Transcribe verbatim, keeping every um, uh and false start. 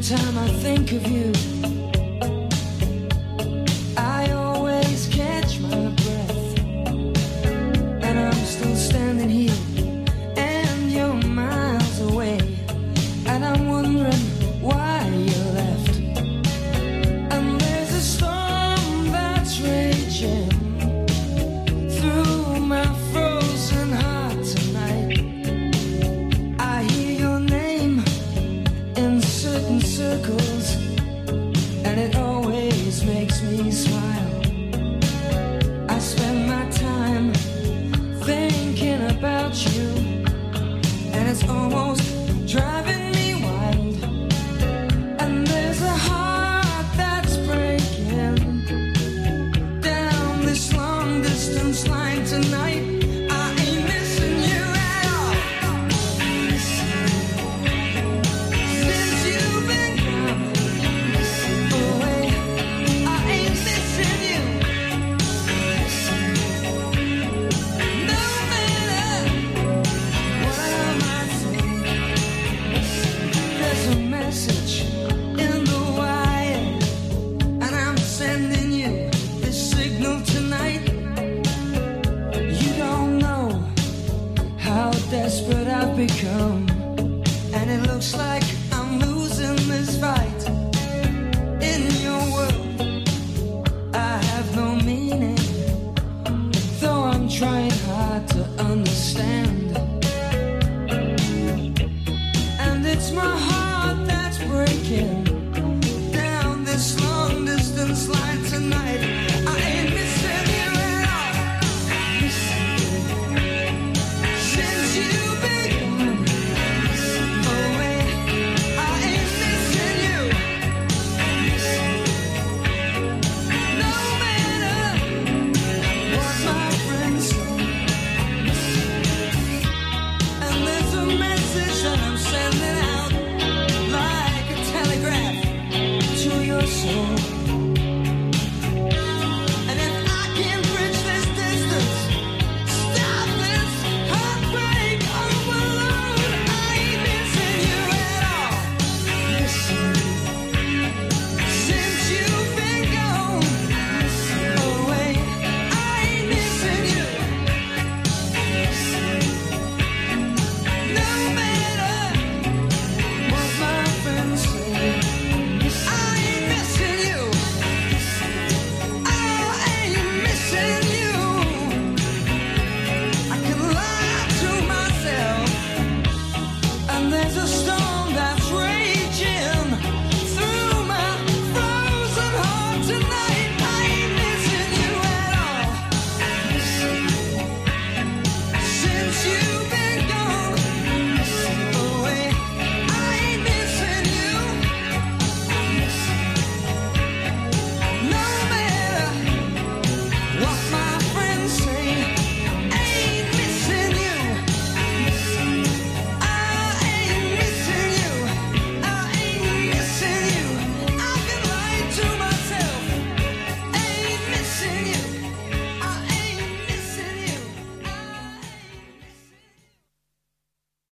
time I think of you, I always catch my breath, and I'm still standing here, and you're miles away, and I'm wondering why you left. And there's a storm that's raging through my frozen heart tonight. I hear your name in certain circles, and it always makes me smile. I spend my time thinking about you, and it's almost driving me wild. And there's a heart that's breaking down this long distance line tonight. I ain't missing you at all. Since you've been gone away, I ain't missing you. No matter what I might say, there's a message in the wire, and I'm sending you this signal tonight. You don't know how desperate I've become, and it looks like I'm losing this fight. In your world, I have no meaning, though I'm trying hard to understand.